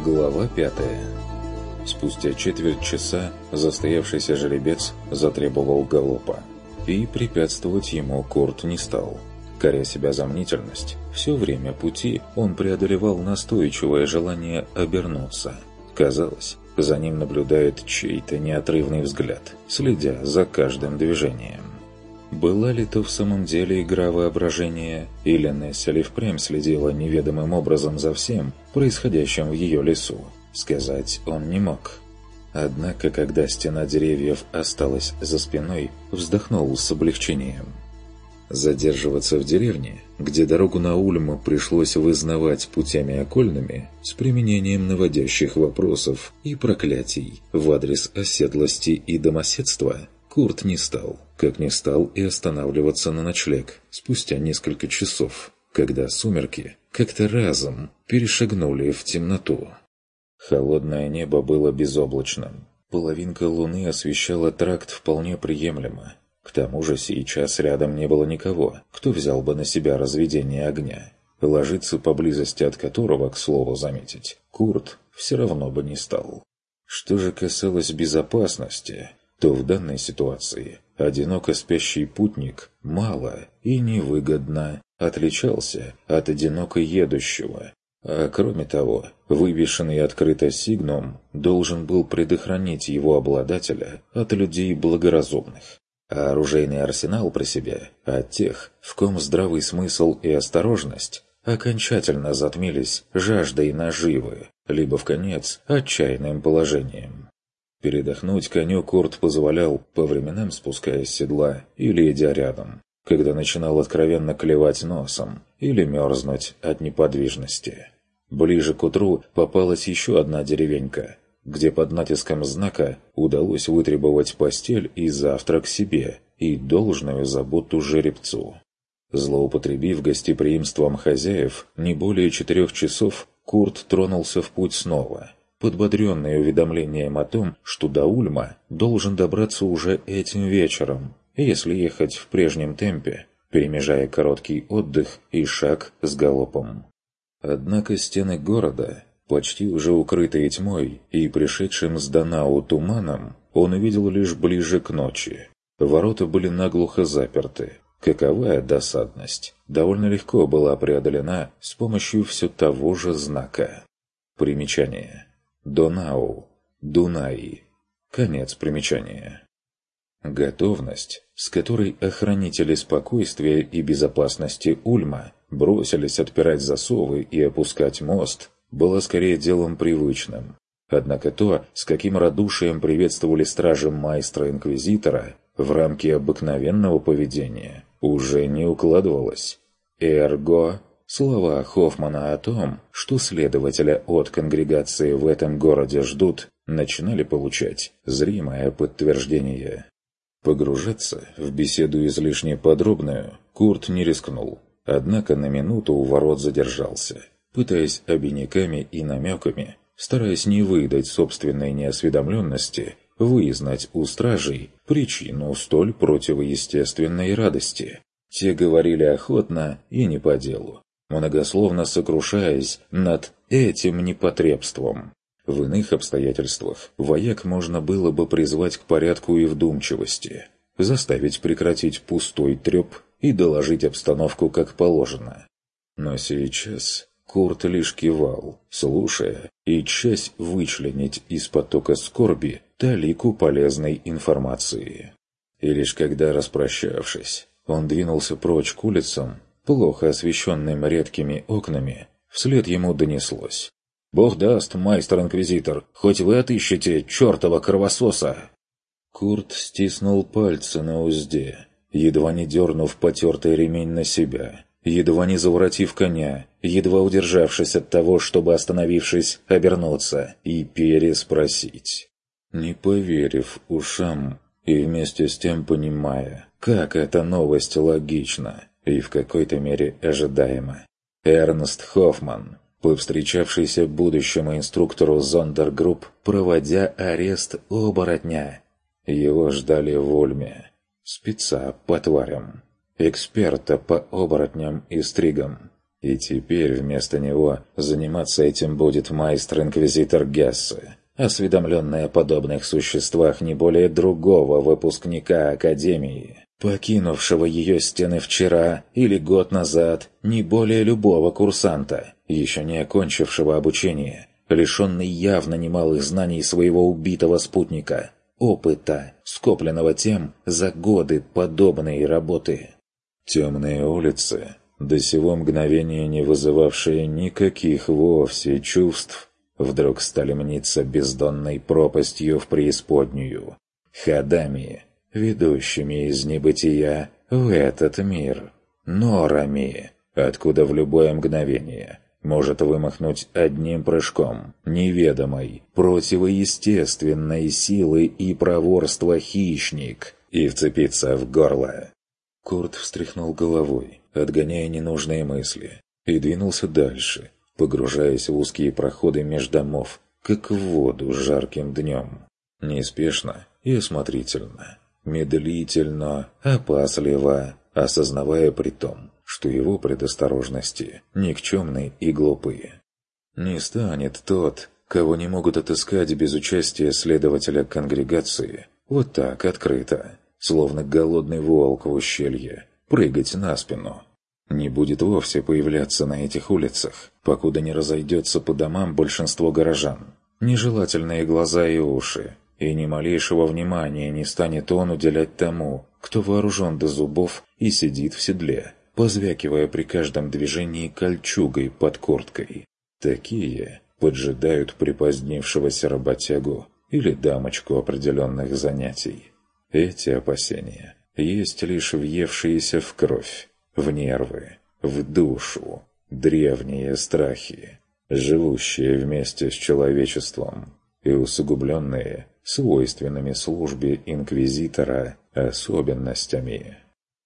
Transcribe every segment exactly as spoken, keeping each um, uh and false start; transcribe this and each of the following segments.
Глава пятая. Спустя четверть часа застоявшийся жеребец затребовал галопа, и препятствовать ему Курт не стал. Коря себя за мнительность, все время пути он преодолевал настойчивое желание обернуться. Казалось, за ним наблюдает чей-то неотрывный взгляд, следя за каждым движением. Была ли то в самом деле игра воображения, или Нессель впрямь следила неведомым образом за всем, происходящим в ее лесу, сказать он не мог. Однако, когда стена деревьев осталась за спиной, вздохнул с облегчением. Задерживаться в деревне, где дорогу на Ульм пришлось вызнавать путями окольными, с применением наводящих вопросов и проклятий в адрес оседлости и домоседства, Курт не стал, как не стал и останавливаться на ночлег спустя несколько часов, когда сумерки как-то разом перешагнули в темноту. Холодное небо было безоблачным. Половинка луны освещала тракт вполне приемлемо. К тому же сейчас рядом не было никого, кто взял бы на себя разведение огня, ложиться поблизости от которого, к слову заметить, Курт все равно бы не стал. Что же касалось безопасности, то в данной ситуации одиноко спящий путник мало и невыгодно отличался от одиноко едущего, а кроме того, вывешенный открыто сигнум должен был предохранить его обладателя от людей благоразумных, а оружейный арсенал при себе от тех, в ком здравый смысл и осторожность окончательно затмились жаждой наживы, либо вконец отчаянным положением. Передохнуть коню Курт позволял, по временам спускаясь с седла или идя рядом, когда начинал откровенно клевать носом или мерзнуть от неподвижности. Ближе к утру попалась еще одна деревенька, где под натиском знака удалось вытребовать постель и завтрак себе и должную заботу жеребцу. Злоупотребив гостеприимством хозяев не более четырех часов, Курт тронулся в путь снова, подбодренный уведомлением о том, что до Ульма должен добраться уже этим вечером, если ехать в прежнем темпе, перемежая короткий отдых и шаг с галопом. Однако стены города, почти уже укрытые тьмой и пришедшим с Данау туманом, он увидел лишь ближе к ночи. Ворота были наглухо заперты. Каковая досадность довольно легко была преодолена с помощью все того же знака. Примечание. Донау, Дунай. Конец примечания. Готовность, с которой охранители спокойствия и безопасности Ульма бросились отпирать засовы и опускать мост, была скорее делом привычным. Однако то, с каким радушием приветствовали стражи майстра-инквизитора, в рамки обыкновенного поведения уже не укладывалось. Эрго... Слова Хоффмана о том, что следователя от конгрегации в этом городе ждут, начинали получать зримое подтверждение. Погружаться в беседу излишне подробную Курт не рискнул, однако на минуту у ворот задержался, пытаясь обиняками и намеками, стараясь не выдать собственной неосведомленности, выяснить у стражей причину столь противоестественной радости. Те говорили охотно и не по делу, многословно сокрушаясь над этим непотребством. В иных обстоятельствах вояк можно было бы призвать к порядку и вдумчивости, заставить прекратить пустой треп и доложить обстановку как положено. Но сейчас Курт лишь кивал, слушая, и часть вычленить из потока скорби талику полезной информации. И лишь когда, распрощавшись, он двинулся прочь к улицам, плохо освещенным редкими окнами, вслед ему донеслось: «Бог даст, майстер-инквизитор, хоть вы отыщете чертова кровососа!» Курт стиснул пальцы на узде, едва не дернув потертый ремень на себя, едва не заворотив коня, едва удержавшись от того, чтобы, остановившись, обернуться и переспросить. Не поверив ушам и вместе с тем понимая, как эта новость логична и в какой-то мере ожидаема. Эрнст Хоффман, повстречавшийся будущему инструктору Зондергрупп, проводя арест оборотня. Его ждали в Ульме. Спеца по тварям, эксперта по оборотням и стригам. И теперь вместо него заниматься этим будет майстер-инквизитор Гессе, осведомленный о подобных существах не более другого выпускника Академии, покинувшего ее стены вчера или год назад, не более любого курсанта, еще не окончившего обучение, лишенный явно немалых знаний своего убитого спутника, опыта, скопленного тем за годы подобной работы. Темные улицы, до сего мгновения не вызывавшие никаких вовсе чувств, вдруг стали мниться бездонной пропастью в преисподнюю, ходами, ведущими из небытия в этот мир, норами, откуда в любое мгновение может вымахнуть одним прыжком неведомой, противоестественной силы и проворства хищник и вцепиться в горло. Курт встряхнул головой, отгоняя ненужные мысли, и двинулся дальше, погружаясь в узкие проходы меж домов, как в воду жарким днем. Неспешно и осмотрительно, медлительно, опасливо, осознавая при том, что его предосторожности никчемны и глупые. Не станет тот, кого не могут отыскать без участия следователя конгрегации, вот так открыто, словно голодный волк в ущелье, прыгать на спину. Не будет вовсе появляться на этих улицах, покуда не разойдется по домам большинство горожан. Нежелательные глаза и уши, и ни малейшего внимания не станет он уделять тому, кто вооружен до зубов и сидит в седле, позвякивая при каждом движении кольчугой под курткой. Такие поджидают припозднившегося работягу или дамочку определенных занятий. Эти опасения есть лишь въевшиеся в кровь, в нервы, в душу, древние страхи, живущие вместе с человечеством и усугубленные свойственными службе инквизитора особенностями.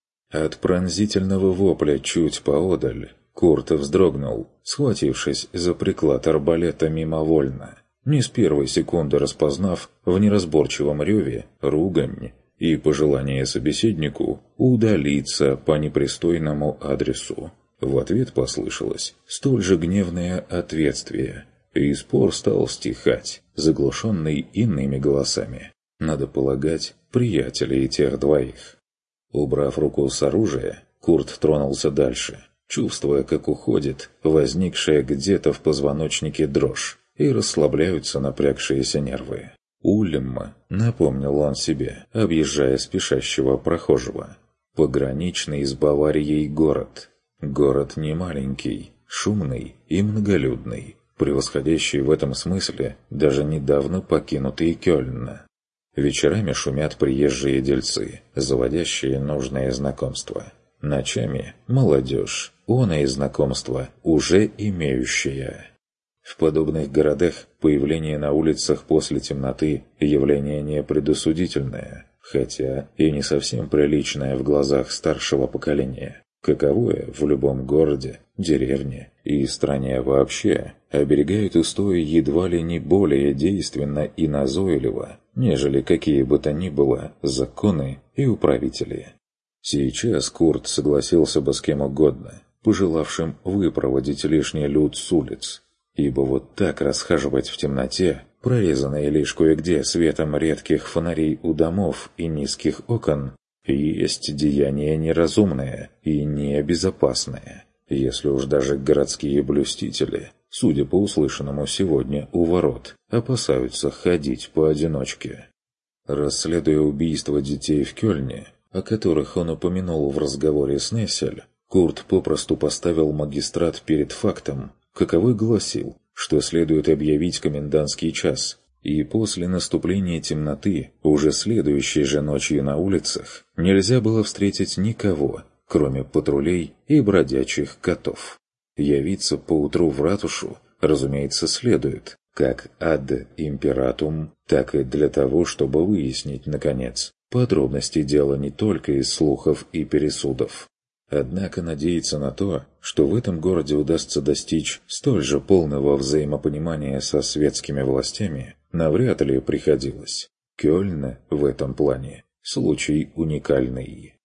От пронзительного вопля чуть поодаль Курт вздрогнул, схватившись за приклад арбалета мимовольно, не с первой секунды распознав в неразборчивом реве ругань и пожелание собеседнику удалиться по непристойному адресу. В ответ послышалось столь же гневное ответствие, и спор стал стихать, заглушенный иными голосами. Надо полагать, приятелей тех двоих. Убрав руку с оружия, Курт тронулся дальше, чувствуя, как уходит возникшая где-то в позвоночнике дрожь, и расслабляются напрягшиеся нервы. Ульм, напомнил он себе, объезжая спешащего прохожего. Пограничный с Баварией город. Город немаленький, шумный и многолюдный, превосходящий в этом смысле даже недавно покинутый Кёльн. Вечерами шумят приезжие дельцы, заводящие нужные знакомства. Ночами – молодежь, оное знакомство, уже имеющее. В подобных городах появление на улицах после темноты – явление непредосудительное, хотя и не совсем приличное в глазах старшего поколения, каковое в любом городе, деревне и стране вообще оберегают устои едва ли не более действенно и назойливо, нежели какие бы то ни было законы и управители. Сейчас Курт согласился бы с кем угодно, пожелавшим выпроводить лишний люд с улиц, ибо вот так расхаживать в темноте, прорезанной лишь кое-где светом редких фонарей у домов и низких окон, есть деяние неразумное и небезопасное, если уж даже городские блюстители, судя по услышанному сегодня у ворот, опасаются ходить поодиночке. Расследуя убийство детей в Кёльне, о которых он упомянул в разговоре с Нессель, Курт попросту поставил магистрат перед фактом, каковой гласил, что следует объявить комендантский час, и после наступления темноты, уже следующей же ночью на улицах, нельзя было встретить никого, кроме патрулей и бродячих котов. Явиться поутру в ратушу, разумеется, следует, как ад императум, так и для того, чтобы выяснить, наконец, подробности дела не только из слухов и пересудов. Однако надеяться на то, что в этом городе удастся достичь столь же полного взаимопонимания со светскими властями, навряд ли приходилось. Кёльн в этом плане случай уникальный.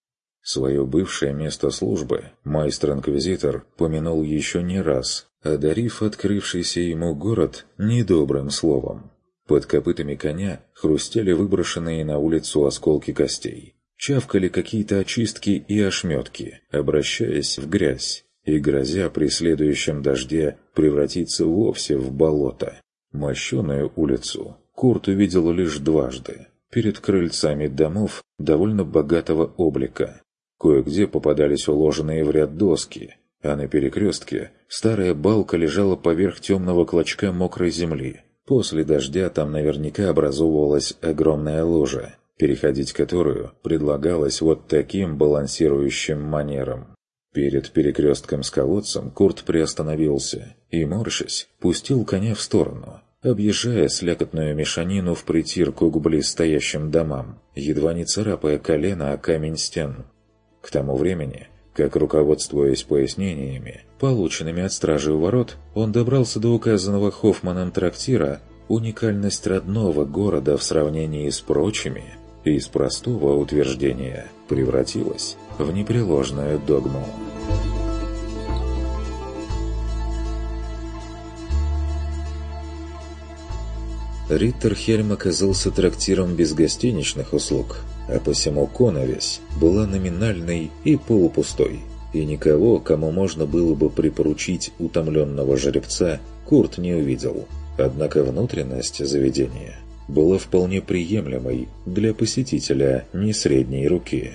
Свое бывшее место службы майстер-инквизитор помянул еще не раз, одарив открывшийся ему город недобрым словом. Под копытами коня хрустели выброшенные на улицу осколки костей. Чавкали какие-то очистки и ошметки, обращаясь в грязь, и грозя при следующем дожде превратиться вовсе в болото. Мощеную улицу Курт увидел лишь дважды, перед крыльцами домов довольно богатого облика. Кое-где попадались уложенные в ряд доски, а на перекрестке старая балка лежала поверх темного клочка мокрой земли. После дождя там наверняка образовывалась огромная лужа, переходить которую предлагалось вот таким балансирующим манером. Перед перекрестком с колодцем Курт приостановился и, морщась, пустил коня в сторону, объезжая слякотную мешанину в притирку к близстоящим домам, едва не царапая колено о камень стен. К тому времени, как, руководствуясь пояснениями, полученными от стражи у ворот, он добрался до указанного Хоффманом трактира, уникальность родного города в сравнении с прочими из простого утверждения превратилась в непреложную догму. Риттерхельм оказался трактиром без гостиничных услуг, а посему коновесь была номинальной и полупустой, и никого, кому можно было бы припоручить утомленного жеребца, Курт не увидел. Однако внутренность заведения была вполне приемлемой для посетителя не средней руки.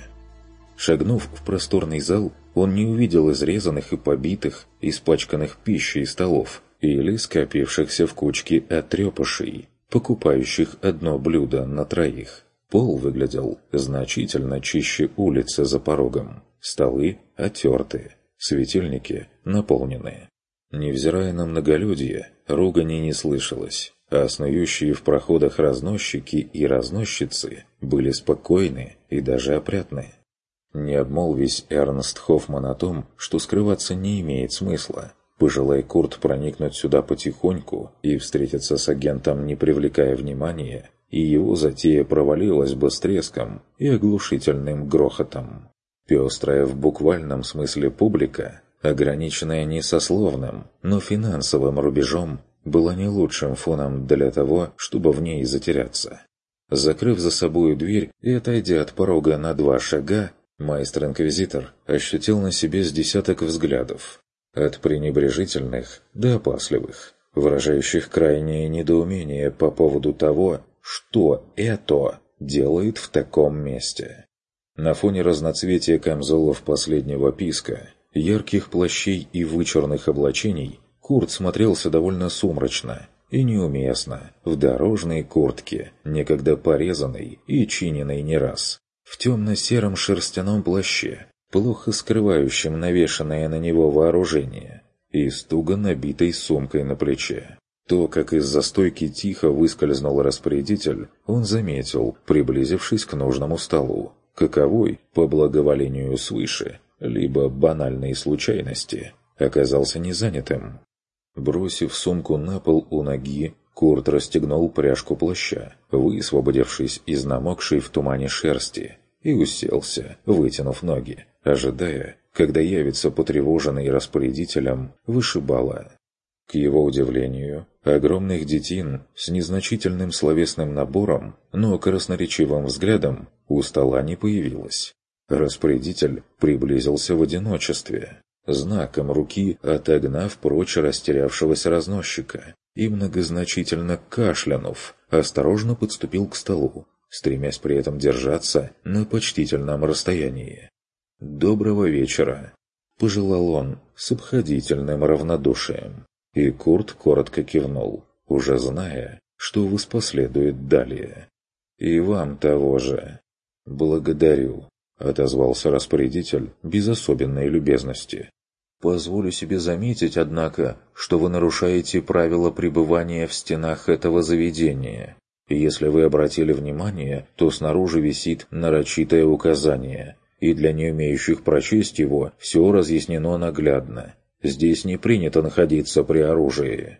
Шагнув в просторный зал, он не увидел изрезанных и побитых, испачканных пищей столов или скопившихся в кучке отрепышей, покупающих одно блюдо на троих. Пол выглядел значительно чище улицы за порогом. Столы отерты, светильники наполнены. Невзирая на многолюдье, ругани не слышалось, а снующие в проходах разносчики и разносчицы были спокойны и даже опрятны. Не обмолвись Эрнст Хоффман о том, что скрываться не имеет смысла. Пожелай Курт проникнуть сюда потихоньку и встретиться с агентом, не привлекая внимания, и его затея провалилась бы с треском и оглушительным грохотом. Пестрая в буквальном смысле публика, ограниченная не сословным, но финансовым рубежом, была не лучшим фоном для того, чтобы в ней затеряться. Закрыв за собою дверь и отойдя от порога на два шага, майстер-инквизитор ощутил на себе с десяток взглядов, от пренебрежительных до опасливых, выражающих крайнее недоумение по поводу того, что это делает в таком месте. На фоне разноцветия камзолов последнего писка, ярких плащей и вычурных облачений, Курт смотрелся довольно сумрачно и неуместно в дорожной куртке, некогда порезанной и чиненной не раз, в темно-сером шерстяном плаще, плохо скрывающем навешанное на него вооружение, и с туго набитой сумкой на плече. То, как из-за стойки тихо выскользнул распорядитель, он заметил, приблизившись к нужному столу, каковой, по благоволению свыше, либо банальной случайности, оказался незанятым. Бросив сумку на пол у ноги, Курт расстегнул пряжку плаща, высвободившись из намокшей в тумане шерсти, и уселся, вытянув ноги, ожидая, когда явится потревоженный распорядителем вышибала. К его удивлению, огромных детин с незначительным словесным набором, но красноречивым взглядом у стола не появилось. Распорядитель приблизился в одиночестве, знаком руки отогнав прочь растерявшегося разносчика, и, многозначительно кашлянув, осторожно подступил к столу, стремясь при этом держаться на почтительном расстоянии. «Доброго вечера!» – пожелал он с обходительным равнодушием, и Курт коротко кивнул, уже зная, что воспоследует далее. «И вам того же!» «Благодарю!» – отозвался распорядитель без особенной любезности. «Позволю себе заметить, однако, что вы нарушаете правила пребывания в стенах этого заведения. Если вы обратили внимание, то снаружи висит нарочитое указание, и для не умеющих прочесть его все разъяснено наглядно. Здесь не принято находиться при оружии».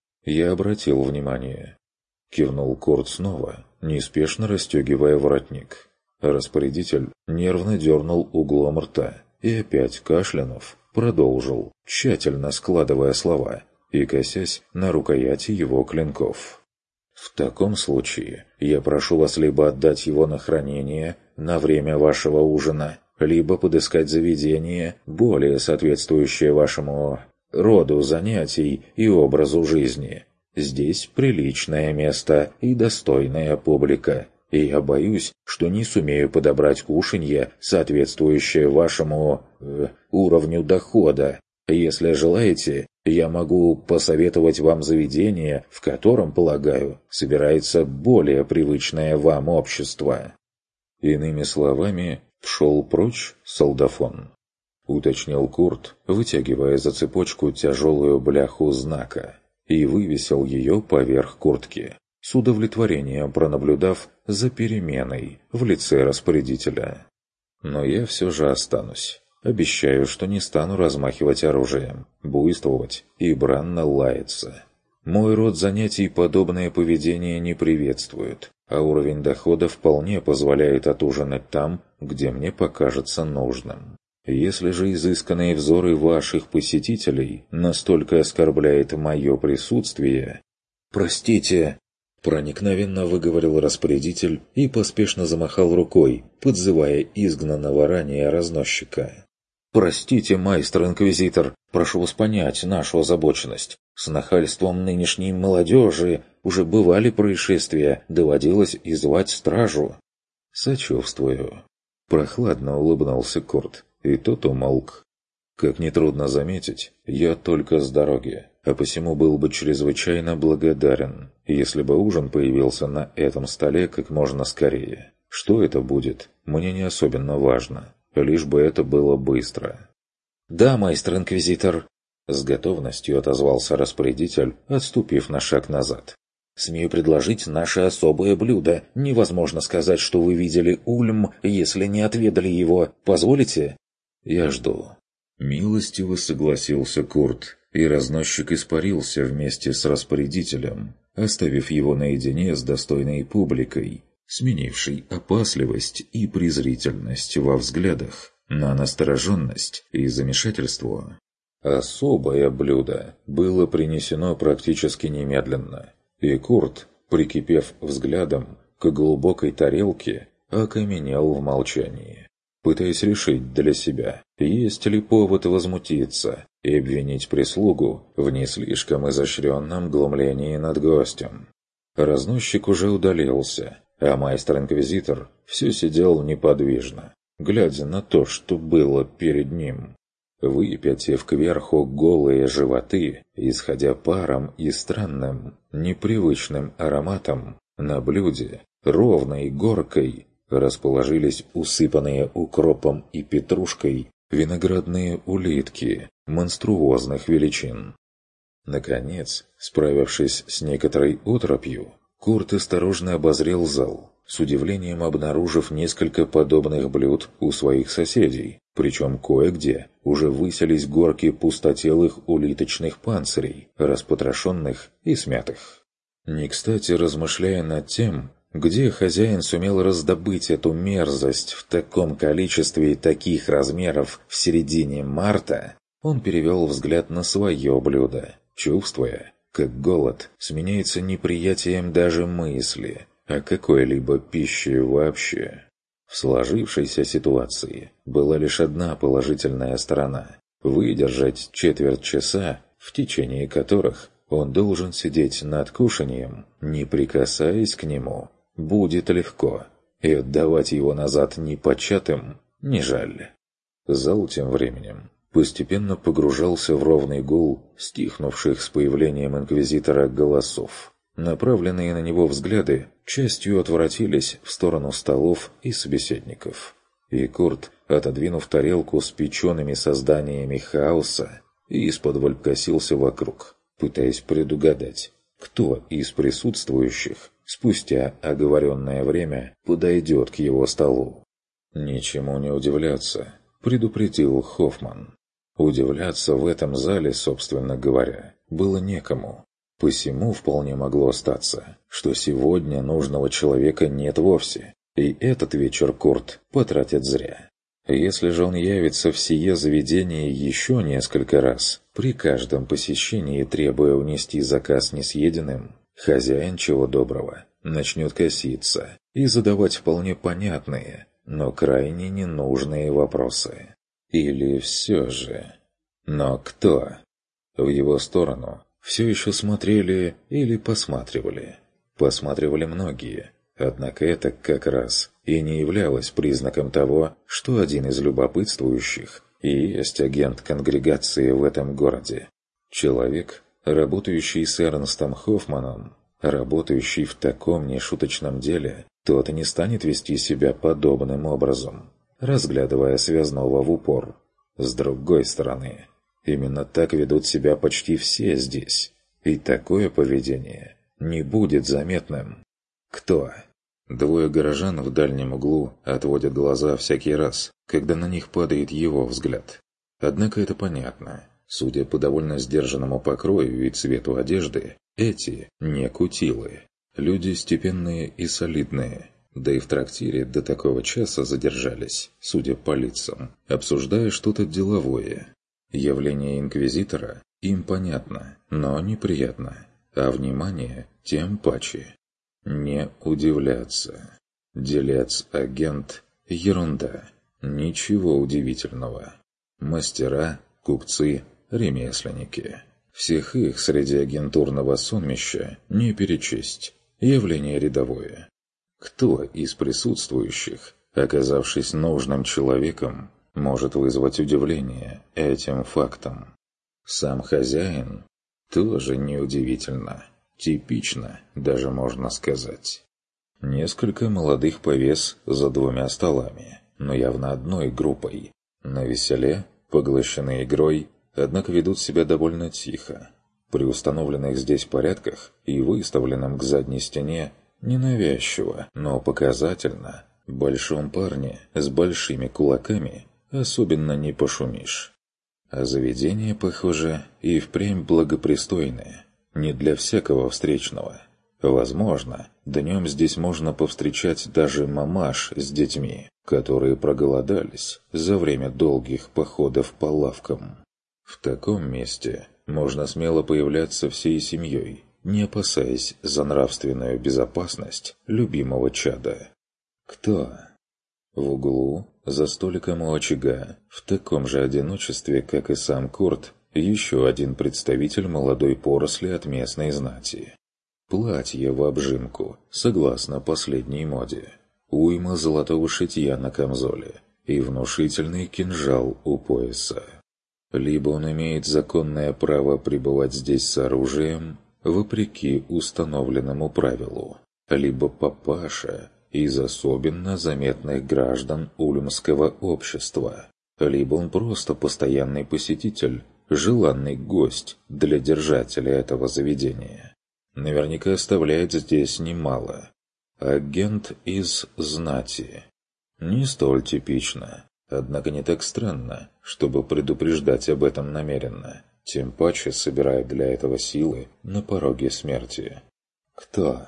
«Я обратил внимание», — кивнул Курт снова, неспешно расстегивая воротник. Распорядитель нервно дернул углом рта и опять кашлянув, продолжил, тщательно складывая слова и косясь на рукояти его клинков. «В таком случае я прошу вас либо отдать его на хранение на время вашего ужина, либо подыскать заведение, более соответствующее вашему роду занятий и образу жизни. Здесь приличное место и достойная публика, и я боюсь, что не сумею подобрать кушанье, соответствующее вашему э, уровню дохода. Если желаете, я могу посоветовать вам заведение, в котором, полагаю, собирается более привычное вам общество». Иными словами, пшел прочь солдафон, уточнил Курт, вытягивая за цепочку тяжелую бляху знака, и вывесил ее поверх куртки, с удовлетворением пронаблюдав за переменой в лице распорядителя. «Но я все же останусь. Обещаю, что не стану размахивать оружием, буйствовать и бранно лаяться. Мой род занятий подобное поведение не приветствует, а уровень дохода вполне позволяет отужинать там, где мне покажется нужным. Если же изысканные взоры ваших посетителей настолько оскорбляет мое присутствие...» «Простите!» — проникновенно выговорил распорядитель и поспешно замахал рукой, подзывая изгнанного ранее разносчика. «Простите, майстер-инквизитор, прошу вас понять нашу озабоченность. С нахальством нынешней молодежи уже бывали происшествия, доводилось и звать стражу». «Сочувствую». Прохладно улыбнулся Курт, и тот умолк. «Как нетрудно заметить, я только с дороги, а посему был бы чрезвычайно благодарен, если бы ужин появился на этом столе как можно скорее. Что это будет, мне не особенно важно, лишь бы это было быстро». «Да, майстер-инквизитор», — с готовностью отозвался распорядитель, отступив на шаг назад. «Смею предложить наше особое блюдо. Невозможно сказать, что вы видели ульм, если не отведали его. Позволите?» «Я жду». Милостиво согласился Курт, и разносчик испарился вместе с распорядителем, оставив его наедине с достойной публикой, сменившей опасливость и презрительность во взглядах на настороженность и замешательство. Особое блюдо было принесено практически немедленно, и Курт, прикипев взглядом к глубокой тарелке, окаменел в молчании, пытаясь решить для себя, есть ли повод возмутиться и обвинить прислугу в не слишком изощренном глумлении над гостем. Разносчик уже удалился, а майстер-инквизитор все сидел неподвижно, глядя на то, что было перед ним. Выпятив кверху голые животы, исходя паром и странным, непривычным ароматом, на блюде, ровной горкой, расположились усыпанные укропом и петрушкой виноградные улитки монструозных величин. Наконец, справившись с некоторой оторопью, Курт осторожно обозрел зал, с удивлением обнаружив несколько подобных блюд у своих соседей, причем кое-где уже высились горки пустотелых улиточных панцирей, распотрошенных и смятых. Не кстати, размышляя над тем, где хозяин сумел раздобыть эту мерзость в таком количестве и таких размеров в середине марта, он перевел взгляд на свое блюдо, чувствуя, как голод сменяется неприятием даже мысли о какой-либо пище вообще. В сложившейся ситуации была лишь одна положительная сторона – выдержать четверть часа, в течение которых он должен сидеть над кушаньем, не прикасаясь к нему, будет легко, и отдавать его назад непочатым не жаль. Зал тем временем постепенно погружался в ровный гул стихнувших с появлением инквизитора голосов. Направленные на него взгляды частью отворотились в сторону столов и собеседников. И Курт, отодвинув тарелку с печеными созданиями хаоса, исподволь косился вокруг, пытаясь предугадать, кто из присутствующих спустя оговоренное время подойдет к его столу. «Ничему не удивляться», — предупредил Хоффман. Удивляться в этом зале, собственно говоря, было некому. Посему вполне могло статься, что сегодня нужного человека нет вовсе, И этот вечер Курт потратит зря. Если же он явится в сие заведение еще несколько раз, при каждом посещении требуя унести заказ несъеденным, хозяин, чего доброго, начнет коситься и задавать вполне понятные, но крайне ненужные вопросы. Или все же... Но кто? В его сторону все еще смотрели или посматривали. Посматривали многие. Однако это как раз и не являлось признаком того, что один из любопытствующих и есть агент конгрегации в этом городе. Человек, работающий с Эрнстом Хоффманом, работающий в таком нешуточном деле, тот и не станет вести себя подобным образом, разглядывая связного в упор. С другой стороны, именно так ведут себя почти все здесь, и такое поведение не будет заметным. Кто? Двое горожан в дальнем углу отводят глаза всякий раз, когда на них падает его взгляд. Однако это понятно. Судя по довольно сдержанному покрою и цвету одежды, эти не кутилы. Люди степенные и солидные. Да и в трактире до такого часа задержались, судя по лицам, обсуждая что-то деловое. Явление инквизитора им понятно, но неприятно, а внимание тем паче. Не удивляться. Делец-агент – ерунда. Ничего удивительного. Мастера, купцы, ремесленники. Всех их среди агентурного сонмища не перечесть. Явление рядовое. Кто из присутствующих, оказавшись нужным человеком, может вызвать удивление этим фактом? Сам хозяин? Тоже неудивительно. Типично, даже можно сказать. Несколько молодых повес за двумя столами, но явно одной группой. Навеселе, поглощены игрой, однако ведут себя довольно тихо. При установленных здесь порядках и выставленном к задней стене ненавязчиво, но показательно, большом парне с большими кулаками особенно не пошумишь. А заведение, похоже, и впрямь благопристойное. Не для всякого встречного. Возможно, днем здесь можно повстречать даже мамаш с детьми, которые проголодались за время долгих походов по лавкам. В таком месте можно смело появляться всей семьей, не опасаясь за нравственную безопасность любимого чада. Кто? В углу, за столиком у очага, в таком же одиночестве, как и сам Курт, еще один представитель молодой поросли от местной знати. Платье в обжимку, согласно последней моде. Уйма золотого шитья на камзоле и внушительный кинжал у пояса. Либо он имеет законное право пребывать здесь с оружием, вопреки установленному правилу, либо папаша из особенно заметных граждан ульмского общества, либо он просто постоянный посетитель, желанный гость для держателя этого заведения. Наверняка оставляет здесь немало. Агент из знати. Не столь типично, однако не так странно, чтобы предупреждать об этом намеренно, тем паче собирая для этого силы на пороге смерти. Кто?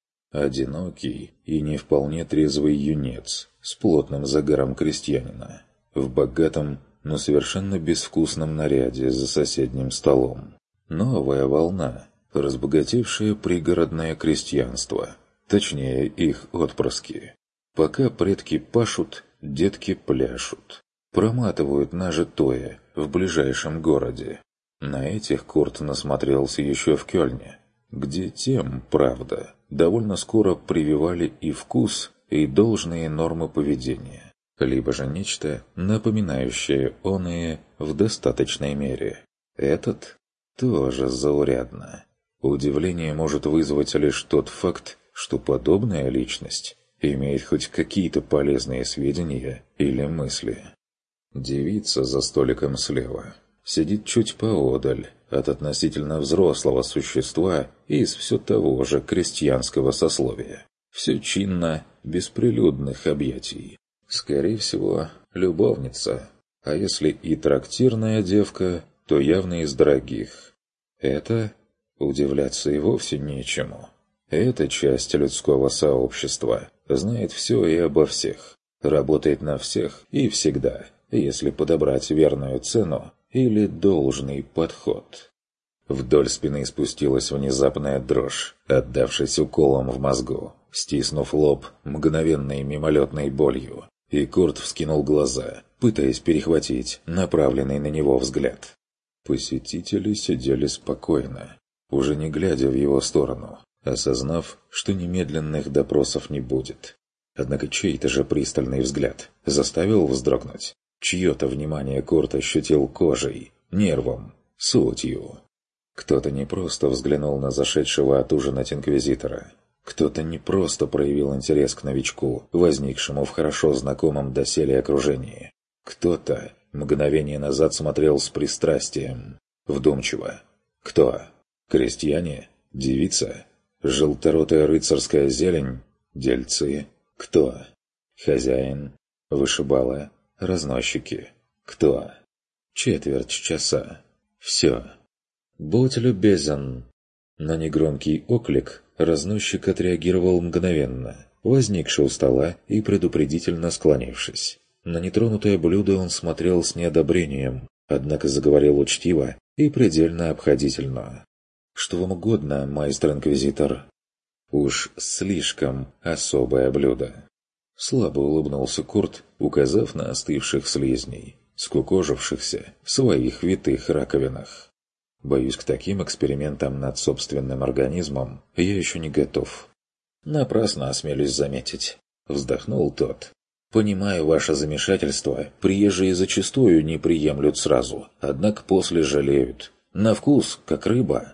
Одинокий и не вполне трезвый юнец с плотным загаром крестьянина, в богатом, но совершенно безвкусном наряде за соседним столом. Новая волна, разбогатевшее пригородное крестьянство, точнее их отпрыски. Пока предки пашут, детки пляшут, проматывают нажитое в ближайшем городе. На этих Курт насмотрелся еще в Кёльне, где тем, правда, довольно скоро прививали и вкус, и должные нормы поведения, либо же нечто, напоминающее оные в достаточной мере. Этот тоже заурядно. Удивление может вызвать лишь тот факт, что подобная личность имеет хоть какие-то полезные сведения или мысли. Девица за столиком слева сидит чуть поодаль от относительно взрослого существа из все того же крестьянского сословия. Все чинно, без прилюдных объятий. Скорее всего, любовница, а если и трактирная девка, то явно из дорогих. Это удивляться и вовсе нечему. Эта часть людского сообщества знает все и обо всех, работает на всех и всегда, если подобрать верную цену или должный подход. Вдоль спины спустилась внезапная дрожь, отдавшись уколом в мозгу, стиснув лоб мгновенной мимолетной болью, и Курт вскинул глаза, пытаясь перехватить направленный на него взгляд. Посетители сидели спокойно, уже не глядя в его сторону, осознав, что немедленных допросов не будет. Однако чей-то же пристальный взгляд заставил вздрогнуть. Чье-то внимание Курт ощутил кожей, нервом, сутью. Кто-то не просто взглянул на зашедшего отужинать инквизитора. Кто-то не просто проявил интерес к новичку, возникшему в хорошо знакомом доселе окружении. Кто-то мгновение назад смотрел с пристрастием, вдумчиво. Кто? Крестьяне? Девица? Желторотая рыцарская зелень? Дельцы? Кто? Хозяин? Вышибала? Разносчики? Кто? Четверть часа. Все. «Будь любезен!» На негромкий оклик разносчик отреагировал мгновенно, возникший у стола и предупредительно склонившись. На нетронутое блюдо он смотрел с неодобрением, однако заговорил учтиво и предельно обходительно. «Что вам угодно, майстер-инквизитор?» «Уж слишком особое блюдо». Слабо улыбнулся Курт, указав на остывших слизней, скукожившихся в своих витых раковинах. Боюсь, к таким экспериментам над собственным организмом я еще не готов. Напрасно осмелюсь заметить. Вздохнул тот. Понимаю ваше замешательство. Приезжие зачастую не приемлют сразу, однако после жалеют. На вкус, как рыба.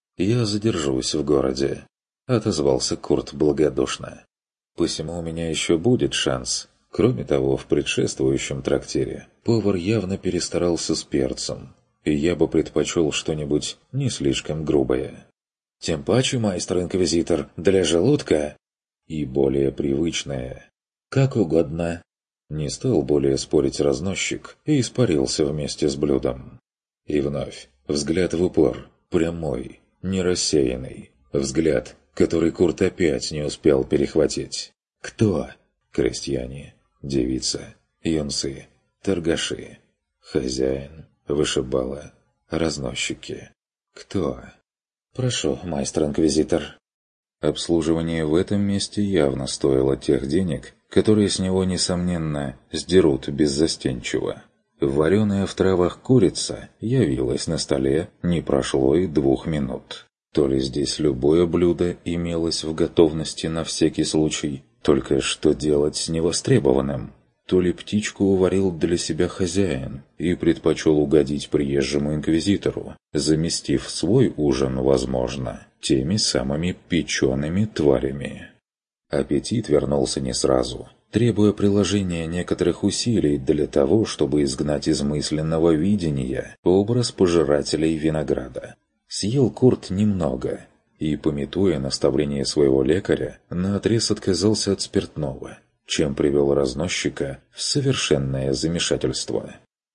Я задержусь в городе. Отозвался Курт благодушно. Посему у меня еще будет шанс. Кроме того, в предшествующем трактире повар явно перестарался с перцем. И я бы предпочел что-нибудь не слишком грубое. Тем паче, майстер-инквизитор, для желудка и более привычное. Как угодно. Не стал более спорить разносчик и испарился вместе с блюдом. И вновь взгляд в упор, прямой, не рассеянный. Взгляд, который Курт опять не успел перехватить. Кто? Крестьяне, девица, юнцы, торгаши, хозяин. Вышибала. Разносчики. Кто? Прошу, майстер-инквизитор. Обслуживание в этом месте явно стоило тех денег, которые с него, несомненно, сдерут беззастенчиво. Вареная в травах курица явилась на столе, не прошло и двух минут. То ли здесь любое блюдо имелось в готовности на всякий случай, только что делать с невостребованным? То ли птичку уварил для себя хозяин и предпочел угодить приезжему инквизитору, заместив свой ужин, возможно, теми самыми печеными тварями. Аппетит вернулся не сразу, требуя приложения некоторых усилий для того, чтобы изгнать из мысленного видения образ пожирателей винограда. Съел Курт немного и, памятуя наставление своего лекаря, наотрез отказался от спиртного, чем привел разносчика в совершенное замешательство.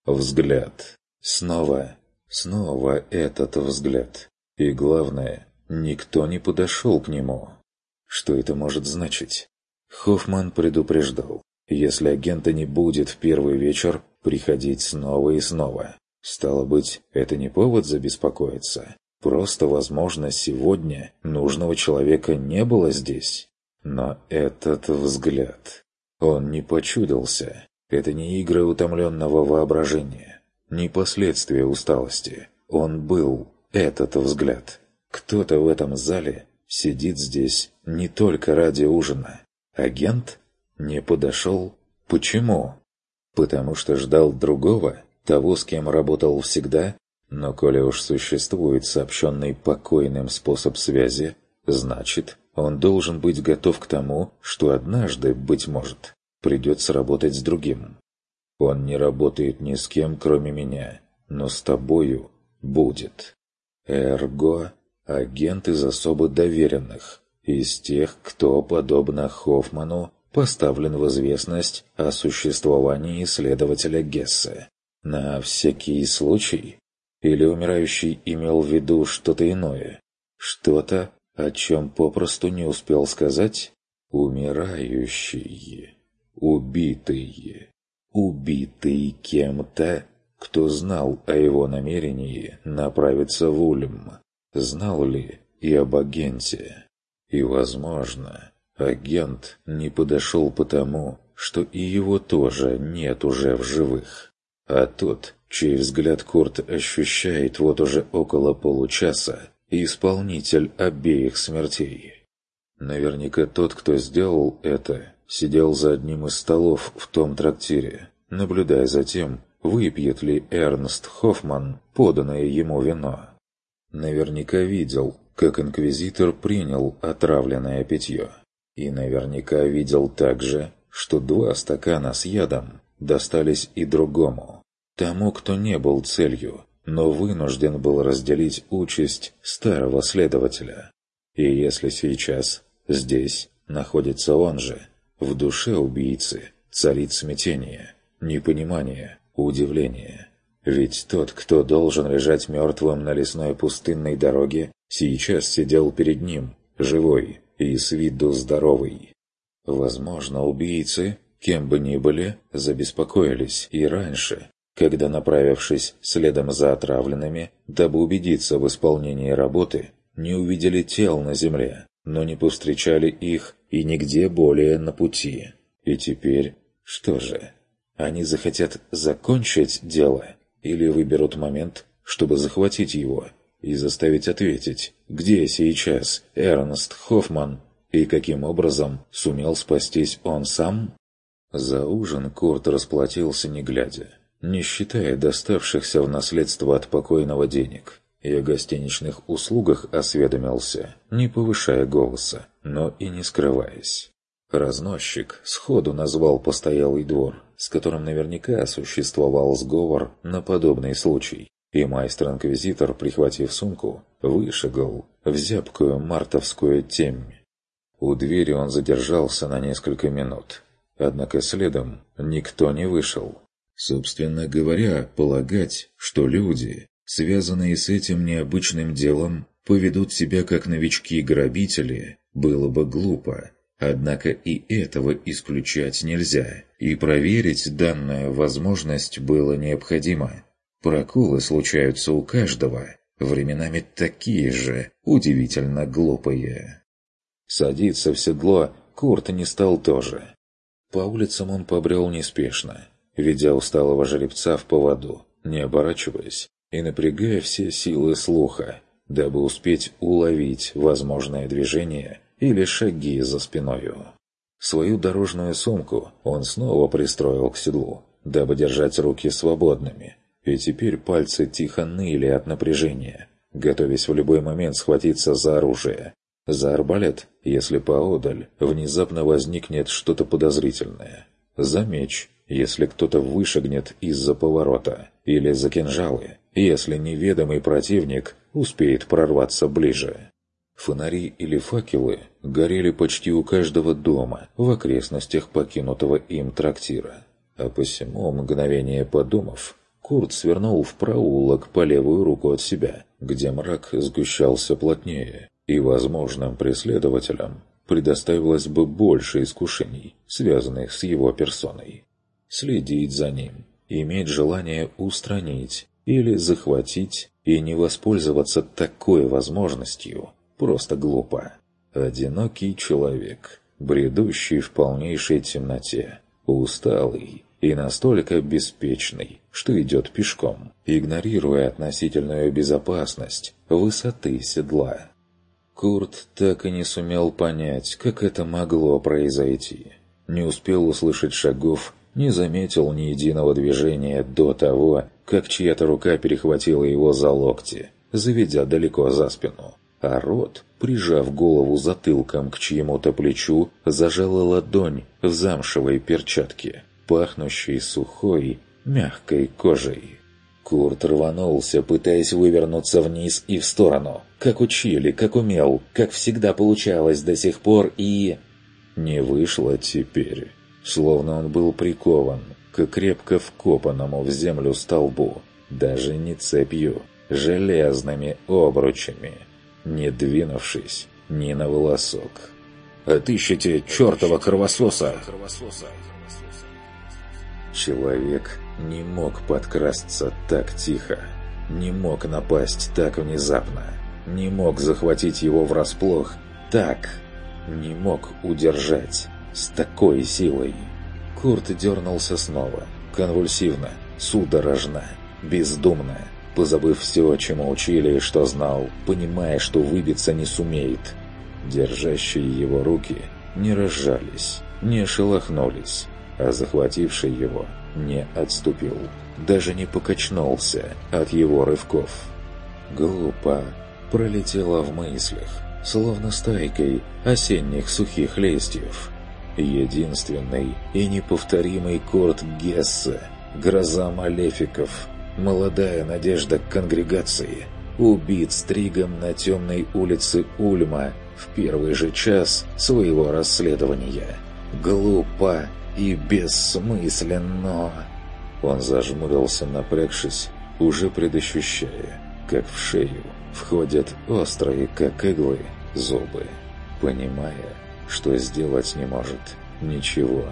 Взгляд. Снова, снова этот взгляд. И главное, никто не подошел к нему. Что это может значить? Хоффман предупреждал, если агента не будет в первый вечер, приходить снова и снова. Стало быть, это не повод забеспокоиться. Просто, возможно, сегодня нужного человека не было здесь. Но этот взгляд... Он не почудился. Это не игры утомленного воображения, не последствия усталости. Он был, этот взгляд. Кто-то в этом зале сидит здесь не только ради ужина. Агент не подошел. Почему? Потому что ждал другого, того, с кем работал всегда? Но коли уж существует сообщенный покойным способ связи, значит, он должен быть готов к тому, что однажды, быть может, придется работать с другим. Он не работает ни с кем, кроме меня, но с тобою будет. Эрго – агент из особо доверенных, из тех, кто, подобно Хоффману, поставлен в известность о существовании исследователя Гессе. На всякий случай? Или умирающий имел в виду что-то иное? Что-то, о чем попросту не успел сказать? Умирающие, убитые, убитые кем-то, кто знал о его намерении направиться в Ульм. Знал ли и об агенте? И, возможно, агент не подошел потому, что и его тоже нет уже в живых. А тот, чей взгляд Курт ощущает вот уже около получаса, исполнитель обеих смертей. Наверняка тот, кто сделал это, сидел за одним из столов в том трактире, наблюдая за тем, выпьет ли Эрнст Хоффман поданное ему вино. Наверняка видел, как инквизитор принял отравленное питье. И наверняка видел также, что два стакана с ядом достались и другому, тому, кто не был целью, но вынужден был разделить участь старого следователя. И если сейчас, здесь, находится он же, в душе убийцы царит смятение, непонимание, удивление. Ведь тот, кто должен лежать мертвым на лесной пустынной дороге, сейчас сидел перед ним, живой и с виду здоровый. Возможно, убийцы, кем бы ни были, забеспокоились и раньше, когда, направившись следом за отравленными, дабы убедиться в исполнении работы, не увидели тел на земле, но не повстречали их и нигде более на пути. И теперь, что же, они захотят закончить дело или выберут момент, чтобы захватить его и заставить ответить, где сейчас Эрнст Хоффман и каким образом сумел спастись он сам? За ужин Курт расплатился не глядя, не считая доставшихся в наследство от покойного денег, и о гостиничных услугах осведомился, не повышая голоса, но и не скрываясь. Разносчик сходу назвал постоялый двор, с которым наверняка существовал сговор на подобный случай, и майстер-инквизитор, прихватив сумку, вышагал в зябкую мартовскую темь. У двери он задержался на несколько минут, однако следом никто не вышел. Собственно говоря, полагать, что люди, связанные с этим необычным делом, поведут себя как новички-грабители, было бы глупо. Однако и этого исключать нельзя, и проверить данную возможность было необходимо. Проколы случаются у каждого, временами такие же, удивительно глупые. Садиться в седло Курт не стал тоже. По улицам он побрел неспешно, ведя усталого жеребца в поводу, не оборачиваясь и напрягая все силы слуха, дабы успеть уловить возможное движение или шаги за спиною. Свою дорожную сумку он снова пристроил к седлу, дабы держать руки свободными, и теперь пальцы тихо ныли от напряжения, готовясь в любой момент схватиться за оружие. За арбалет, если поодаль внезапно возникнет что-то подозрительное. За меч, если кто-то вышагнет из-за поворота, или за кинжалы, если неведомый противник успеет прорваться ближе. Фонари или факелы горели почти у каждого дома в окрестностях покинутого им трактира. А посему, мгновение подумав, Курт свернул в проулок по левую руку от себя, где мрак сгущался плотнее, и возможным преследователям предоставилось бы больше искушений, связанных с его персоной. Следить за ним, иметь желание устранить или захватить и не воспользоваться такой возможностью просто глупо. Одинокий человек, бредущий в полнейшей темноте, усталый и настолько беспечный, что идет пешком, игнорируя относительную безопасность высоты седла. Курт так и не сумел понять, как это могло произойти. Не успел услышать шагов, не заметил ни единого движения до того, как чья-то рука перехватила его за локти, заведя далеко за спину. А рот, прижав голову затылком к чьему-то плечу, зажала ладонь в замшевой перчатке, пахнущей сухой, мягкой кожей. Курт рванулся, пытаясь вывернуться вниз и в сторону, как учили, как умел, как всегда получалось до сих пор, и... Не вышло теперь, словно он был прикован к крепко вкопанному в землю столбу, даже не цепью, железными обручами. Не двинувшись, ни на волосок. «Отыщите чертова кровососа!» Человек не мог подкрасться так тихо, не мог напасть так внезапно, не мог захватить его врасплох так, не мог удержать с такой силой. Курт дернулся снова, конвульсивно, судорожно, бездумно, позабыв все, чему учили и что знал, понимая, что выбиться не сумеет. Держащие его руки не разжались, не шелохнулись, а захвативший его не отступил, даже не покачнулся от его рывков. Глупо пролетело в мыслях, словно стайкой осенних сухих листьев. Единственный и неповторимый Курт Гессе, гроза малефиков, молодая надежда конгрегации, убит стригом на темной улице Ульма в первый же час своего расследования. Глупо и бессмысленно. Он зажмурился, напрягшись, уже предощущая, как в шею входят острые, как иглы, зубы, понимая, что сделать не может ничего.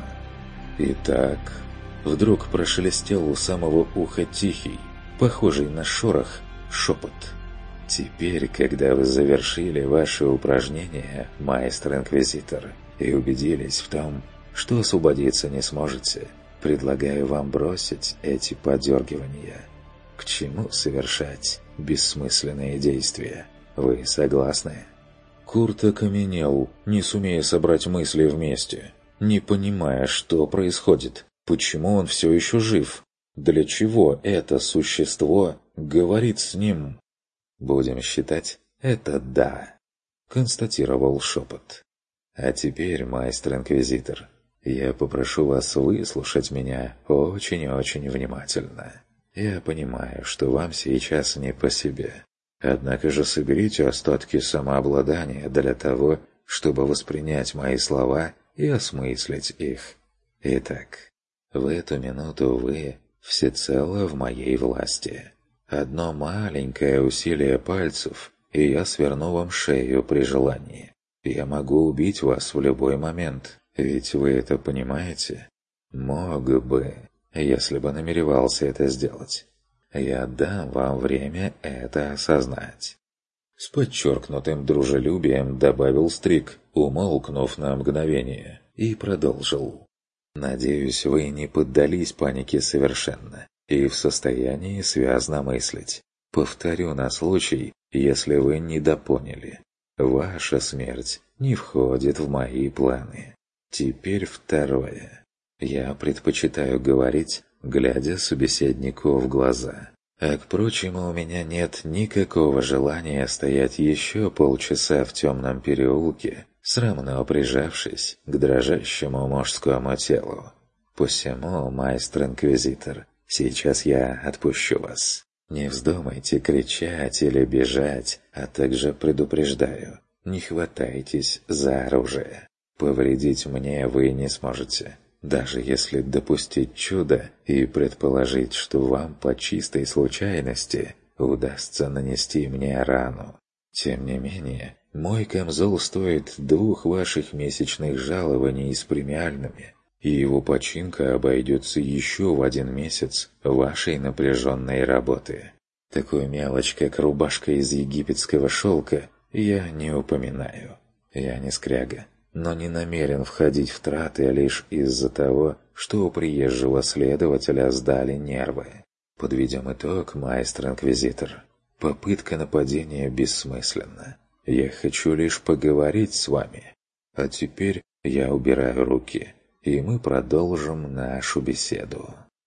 Итак, вдруг прошелестел у самого уха тихий, похожий на шорох, шепот. «Теперь, когда вы завершили ваше упражнение, майстер-инквизитор, и убедились в том, что освободиться не сможете, предлагаю вам бросить эти подергивания. К чему совершать бессмысленные действия? Вы согласны?» Курт окаменел, не сумея собрать мысли вместе, не понимая, что происходит, почему он все еще жив, для чего это существо говорит с ним. «Будем считать, это да», — констатировал шепот. «А теперь, майстер-инквизитор, я попрошу вас выслушать меня очень-очень внимательно. Я понимаю, что вам сейчас не по себе. Однако же соберите остатки самообладания для того, чтобы воспринять мои слова и осмыслить их. Итак, в эту минуту вы всецело в моей власти. Одно маленькое усилие пальцев, и я сверну вам шею при желании. Я могу убить вас в любой момент, ведь вы это понимаете? Мог бы, если бы намеревался это сделать. Я дам вам время это осознать». С подчеркнутым дружелюбием добавил Стриг, умолкнув на мгновение, и продолжил. «Надеюсь, вы не поддались панике совершенно и в состоянии связно мыслить. Повторю на случай, если вы недопоняли. Ваша смерть не входит в мои планы. Теперь второе. Я предпочитаю говорить, глядя собеседнику в глаза. А к прочему, у меня нет никакого желания стоять еще полчаса в темном переулке, срамно прижавшись к дрожащему мужскому телу. Посему, майстер-инквизитор, сейчас я отпущу вас. Не вздумайте кричать или бежать, а также предупреждаю, не хватайтесь за оружие. Повредить мне вы не сможете. Даже если допустить чудо и предположить, что вам по чистой случайности удастся нанести мне рану. Тем не менее, мой камзол стоит двух ваших месячных жалований с премиальными, и его починка обойдется еще в один месяц вашей напряженной работы. Такую мелочь, как рубашка из египетского шелка, я не упоминаю. Я не скряга, но не намерен входить в траты лишь из-за того, что у приезжего следователя сдали нервы. Подведем итог, майстер-инквизитор. Попытка нападения бессмысленна. Я хочу лишь поговорить с вами. А теперь я убираю руки, и мы продолжим нашу беседу».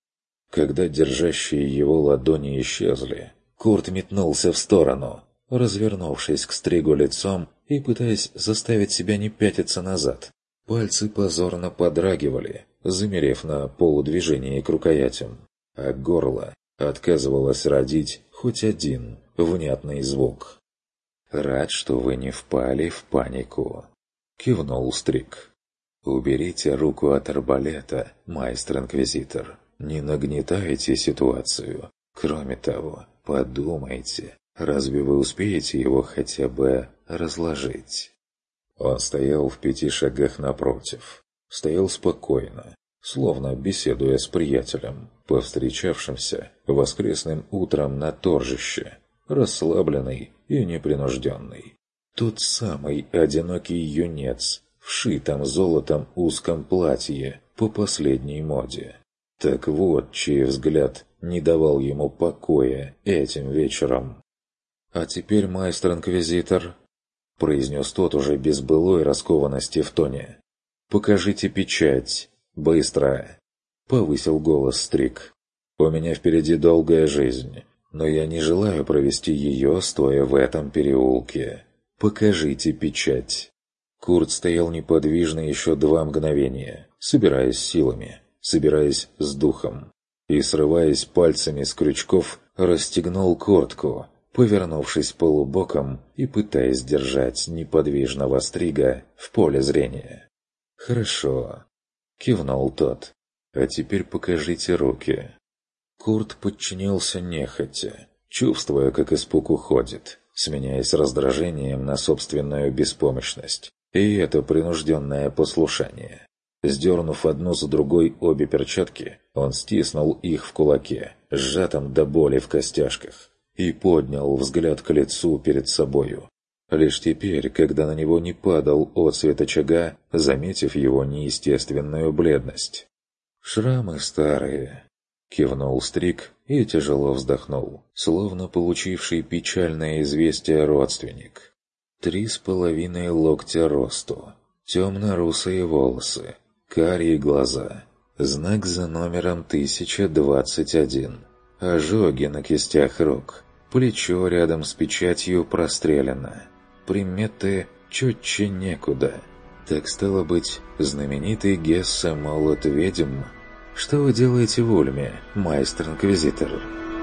Когда держащие его ладони исчезли, Курт метнулся в сторону, развернувшись к Стригу лицом и пытаясь заставить себя не пятиться назад. Пальцы позорно подрагивали, замерев на полудвижении к рукоятям, а горло отказывалось родить хоть один внятный звук. «Рад, что вы не впали в панику», — кивнул Стриг. «Уберите руку от арбалета, майстер-инквизитор. Не нагнетайте ситуацию. Кроме того, подумайте, разве вы успеете его хотя бы разложить?» Он стоял в пяти шагах напротив. Стоял спокойно, словно беседуя с приятелем, повстречавшимся воскресным утром на торжище, расслабленный и непринужденный. Тот самый одинокий юнец в шитом золотом узком платье по последней моде. Так вот, чей взгляд не давал ему покоя этим вечером. «А теперь, майстер-инквизитор», — произнес тот уже без былой раскованности в тоне, — «покажите печать. Быстро!» — повысил голос Стрик. «У меня впереди долгая жизнь, но я не желаю провести ее, стоя в этом переулке. Покажите печать». Курт стоял неподвижно еще два мгновения, собираясь силами, собираясь с духом, и, срываясь пальцами с крючков, расстегнул куртку, повернувшись полубоком и пытаясь держать неподвижного Стрига в поле зрения. «Хорошо», — кивнул тот. «А теперь покажите руки». Курт подчинился нехотя, чувствуя, как испуг уходит, сменяясь раздражением на собственную беспомощность. И это принужденное послушание. Сдернув одну за другой обе перчатки, он стиснул их в кулаке, сжатом до боли в костяшках, и поднял взгляд к лицу перед собою. Лишь теперь, когда на него не падал отсвет очага, заметив его неестественную бледность. «Шрамы старые», — кивнул Стрик и тяжело вздохнул, словно получивший печальное известие родственник. «Три с половиной локтя росту, темно-русые волосы, карие глаза, знак за номером тысяча двадцать один, ожоги на кистях рук, плечо рядом с печатью прострелено, приметы четче некуда. Так стало быть, знаменитый Гессе молот ведьм. Что вы делаете в Ульме, майстер-инквизитор?»